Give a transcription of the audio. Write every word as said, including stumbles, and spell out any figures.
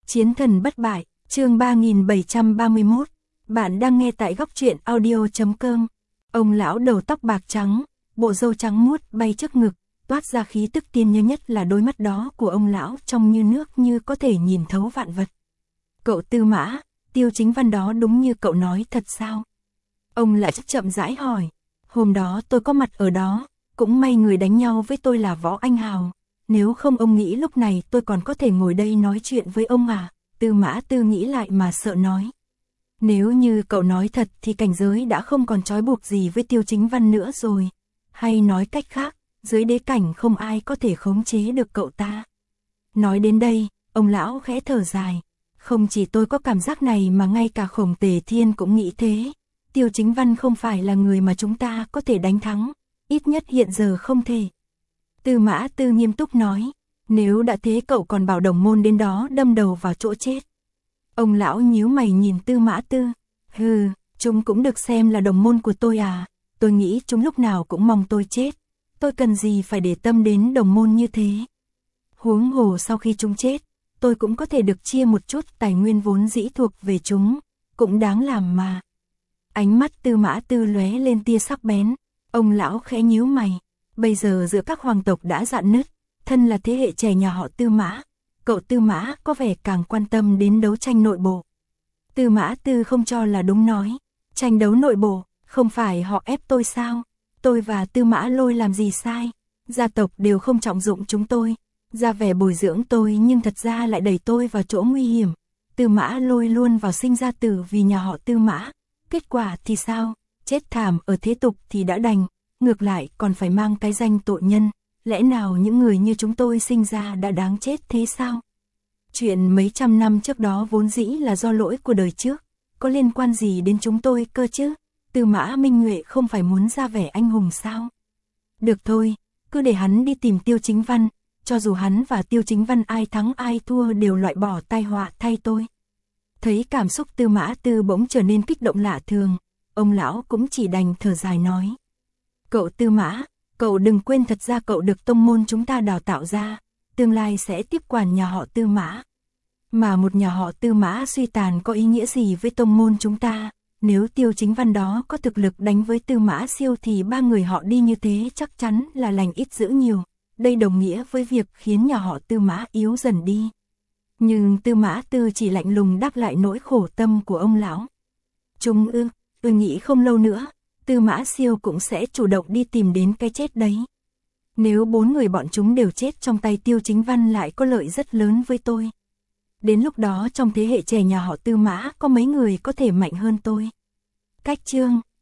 Chiến thần bất bại, chương ba nghìn bảy trăm ba mươi mốt. Bạn đang nghe tại góc truyện audio chấm com. Ông lão đầu tóc bạc trắng, bộ râu trắng muốt bay trước ngực, toát ra khí tức tiên nhớ nhất là đôi mắt đó của ông lão trong như nước, như có thể nhìn thấu vạn vật. Cậu Tư Mã, Tiêu Chính Văn đó đúng như cậu nói thật sao? Ông lại chậm rãi hỏi. Hôm đó tôi có mặt ở đó, cũng may người đánh nhau với tôi là Võ Anh Hào. Nếu không ông nghĩ lúc này tôi còn có thể ngồi đây nói chuyện với ông à? Tư Mã Tư nghĩ lại mà sợ nói. Nếu như cậu nói thật thì cảnh giới đã không còn trói buộc gì với Tiêu Chính Văn nữa rồi. Hay nói cách khác, dưới đế cảnh không ai có thể khống chế được cậu ta. Nói đến đây, ông lão khẽ thở dài. Không chỉ tôi có cảm giác này mà ngay cả Khổng Tề Thiên cũng nghĩ thế. Tiêu Chính Văn không phải là người mà chúng ta có thể đánh thắng, ít nhất hiện giờ không thể. Tư Mã Tư nghiêm túc nói, nếu đã thế cậu còn bảo đồng môn đến đó đâm đầu vào chỗ chết. Ông lão nhíu mày nhìn Tư Mã Tư, hừ, chúng cũng được xem là đồng môn của tôi à, tôi nghĩ chúng lúc nào cũng mong tôi chết, tôi cần gì phải để tâm đến đồng môn như thế. Huống hồ sau khi chúng chết, tôi cũng có thể được chia một chút tài nguyên vốn dĩ thuộc về chúng, cũng đáng làm mà. Ánh mắt Tư Mã Tư lóe lên tia sắc bén, ông lão khẽ nhíu mày. Bây giờ giữa các hoàng tộc đã rạn nứt, thân là thế hệ trẻ nhà họ Tư Mã, cậu Tư Mã có vẻ càng quan tâm đến đấu tranh nội bộ. Tư Mã Tư không cho là đúng nói, tranh đấu nội bộ, không phải họ ép tôi sao? Tôi và Tư Mã Lôi làm gì sai? Gia tộc đều không trọng dụng chúng tôi, ra vẻ bồi dưỡng tôi nhưng thật ra lại đẩy tôi vào chỗ nguy hiểm. Tư Mã Lôi luôn vào sinh ra tử vì nhà họ Tư Mã, kết quả thì sao? Chết thảm ở thế tục thì đã đành. Ngược lại còn phải mang cái danh tội nhân, lẽ nào những người như chúng tôi sinh ra đã đáng chết thế sao? Chuyện mấy trăm năm trước đó vốn dĩ là do lỗi của đời trước, có liên quan gì đến chúng tôi cơ chứ? Tư Mã Minh Nhuệ không phải muốn ra vẻ anh hùng sao? Được thôi, cứ để hắn đi tìm Tiêu Chính Văn, cho dù hắn và Tiêu Chính Văn ai thắng ai thua đều loại bỏ tai họa thay tôi. Thấy cảm xúc Tư Mã Tư bỗng trở nên kích động lạ thường, ông lão cũng chỉ đành thở dài nói. Cậu Tư Mã, cậu đừng quên thật ra cậu được tông môn chúng ta đào tạo ra, tương lai sẽ tiếp quản nhà họ Tư Mã. Mà một nhà họ Tư Mã suy tàn có ý nghĩa gì với tông môn chúng ta? Nếu Tiêu Chính Văn đó có thực lực đánh với Tư Mã Siêu thì ba người họ đi như thế chắc chắn là lành ít dữ nhiều. Đây đồng nghĩa với việc khiến nhà họ Tư Mã yếu dần đi. Nhưng Tư Mã Tư chỉ lạnh lùng đáp lại nỗi khổ tâm của ông lão. Trung ư, tôi nghĩ không lâu nữa, Tư Mã Siêu cũng sẽ chủ động đi tìm đến cái chết đấy. Nếu bốn người bọn chúng đều chết trong tay Tiêu Chính Văn lại có lợi rất lớn với tôi. Đến lúc đó trong thế hệ trẻ nhà họ Tư Mã có mấy người có thể mạnh hơn tôi. Cách chương